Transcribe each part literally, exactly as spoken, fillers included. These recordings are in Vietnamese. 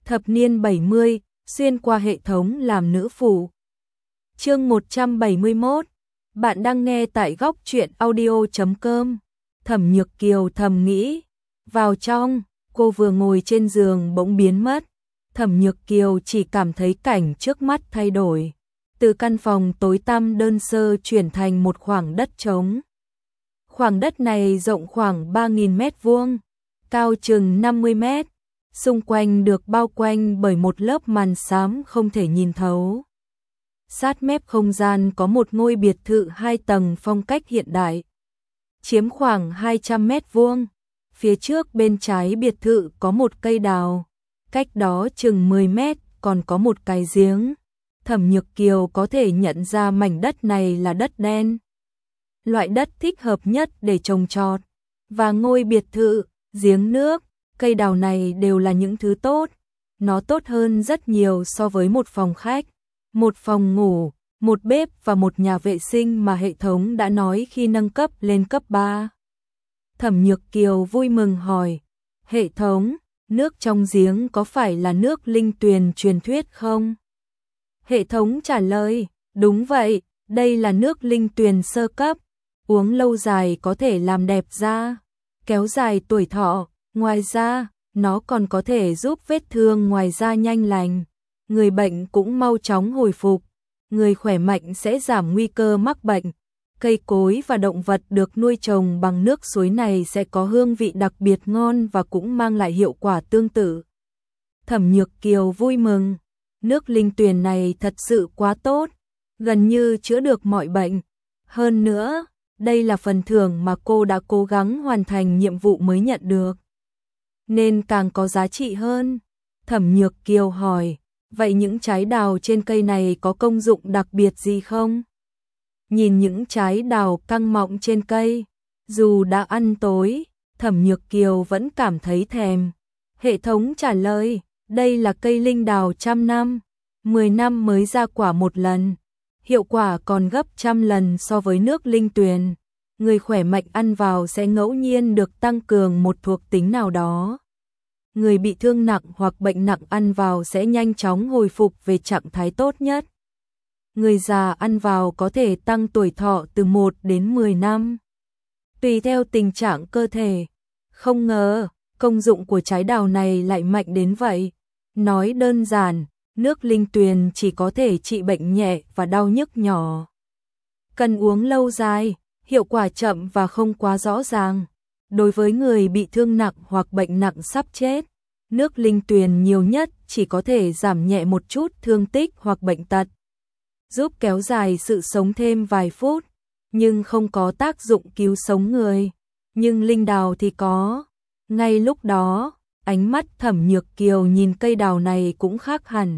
Thập niên bảy mươi, xuyên qua hệ thống làm nữ phụ. Chương một trăm bảy mươi mốt. Bạn đang nghe tại góc truyện audio chấm com. Thẩm Nhược Kiều thầm nghĩ. Vào trong, cô vừa ngồi trên giường bỗng biến mất. Thẩm Nhược Kiều chỉ cảm thấy cảnh trước mắt thay đổi. Từ căn phòng tối tăm đơn sơ chuyển thành một khoảng đất trống. Khoảng đất này rộng khoảng ba nghìn mét vuông, cao chừng năm mươi mét. Xung quanh được bao quanh bởi một lớp màn xám không thể nhìn thấu. Sát mép không gian có một ngôi biệt thự hai tầng phong cách hiện đại, chiếm khoảng hai trăm mét vuông. Phía trước bên trái biệt thự có một cây đào, cách đó chừng mười mét còn có một cái giếng. Thẩm Nhược Kiều có thể nhận ra mảnh đất này là đất đen, loại đất thích hợp nhất để trồng trọt. Và ngôi biệt thự, giếng nước, cây đào này đều là những thứ tốt. Nó tốt hơn rất nhiều so với một phòng khách, một phòng ngủ, một bếp và một nhà vệ sinh mà hệ thống đã nói khi nâng cấp lên cấp ba. Thẩm Nhược Kiều vui mừng hỏi, hệ thống, nước trong giếng có phải là nước linh tuyền truyền thuyết không? Hệ thống trả lời, đúng vậy, đây là nước linh tuyền sơ cấp, uống lâu dài có thể làm đẹp da, kéo dài tuổi thọ. Ngoài ra, nó còn có thể giúp vết thương ngoài da nhanh lành, người bệnh cũng mau chóng hồi phục, người khỏe mạnh sẽ giảm nguy cơ mắc bệnh. Cây cối và động vật được nuôi trồng bằng nước suối này sẽ có hương vị đặc biệt ngon và cũng mang lại hiệu quả tương tự. Thẩm Nhược Kiều vui mừng, nước linh tuyền này thật sự quá tốt, gần như chữa được mọi bệnh. Hơn nữa, đây là phần thưởng mà cô đã cố gắng hoàn thành nhiệm vụ mới nhận được, nên càng có giá trị hơn. Thẩm Nhược Kiều hỏi, vậy những trái đào trên cây này có công dụng đặc biệt gì không? Nhìn những trái đào căng mọng trên cây, dù đã ăn tối, Thẩm Nhược Kiều vẫn cảm thấy thèm. Hệ thống trả lời, đây là cây linh đào trăm năm, mười năm mới ra quả một lần, hiệu quả còn gấp trăm lần so với nước linh tuyền. Người khỏe mạnh ăn vào sẽ ngẫu nhiên được tăng cường một thuộc tính nào đó. Người bị thương nặng hoặc bệnh nặng ăn vào sẽ nhanh chóng hồi phục về trạng thái tốt nhất. Người già ăn vào có thể tăng tuổi thọ từ một đến mười năm, tùy theo tình trạng cơ thể. Không ngờ, công dụng của trái đào này lại mạnh đến vậy. Nói đơn giản, nước linh tuyền chỉ có thể trị bệnh nhẹ và đau nhức nhỏ. Cần uống lâu dài, hiệu quả chậm và không quá rõ ràng. Đối với người bị thương nặng hoặc bệnh nặng sắp chết, nước linh tuyền nhiều nhất chỉ có thể giảm nhẹ một chút thương tích hoặc bệnh tật, giúp kéo dài sự sống thêm vài phút, nhưng không có tác dụng cứu sống người. Nhưng linh đào thì có. Ngay lúc đó, ánh mắt Thẩm Nhược Kiều nhìn cây đào này cũng khác hẳn.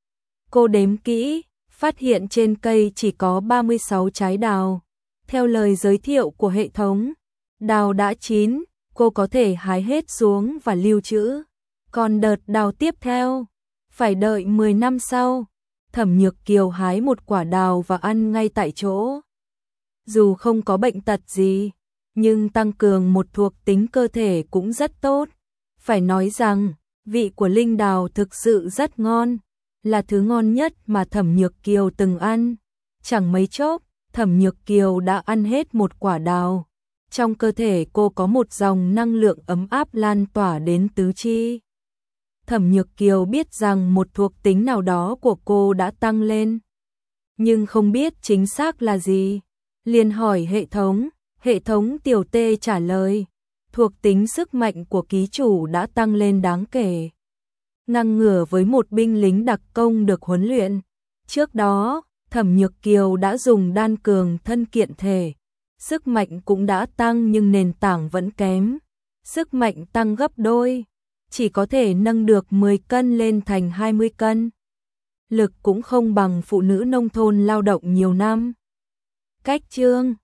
Cô đếm kỹ, phát hiện trên cây chỉ có ba mươi sáu trái đào. Theo lời giới thiệu của hệ thống, đào đã chín, cô có thể hái hết xuống và lưu trữ. Còn đợt đào tiếp theo, phải đợi mười năm sau. Thẩm Nhược Kiều hái một quả đào và ăn ngay tại chỗ. Dù không có bệnh tật gì, nhưng tăng cường một thuộc tính cơ thể cũng rất tốt. Phải nói rằng, vị của linh đào thực sự rất ngon, là thứ ngon nhất mà Thẩm Nhược Kiều từng ăn. Chẳng mấy chốc, Thẩm Nhược Kiều đã ăn hết một quả đào. Trong cơ thể cô có một dòng năng lượng ấm áp lan tỏa đến tứ chi. Thẩm Nhược Kiều biết rằng một thuộc tính nào đó của cô đã tăng lên, nhưng không biết chính xác là gì. Liền hỏi hệ thống, hệ thống tiểu tê trả lời, thuộc tính sức mạnh của ký chủ đã tăng lên đáng kể, ngang ngửa với một binh lính đặc công được huấn luyện. Trước đó, Thẩm Nhược Kiều đã dùng đan cường thân kiện thể, sức mạnh cũng đã tăng nhưng nền tảng vẫn kém. Sức mạnh tăng gấp đôi, chỉ có thể nâng được mười cân lên thành hai mươi cân. Lực cũng không bằng phụ nữ nông thôn lao động nhiều năm. Cách chương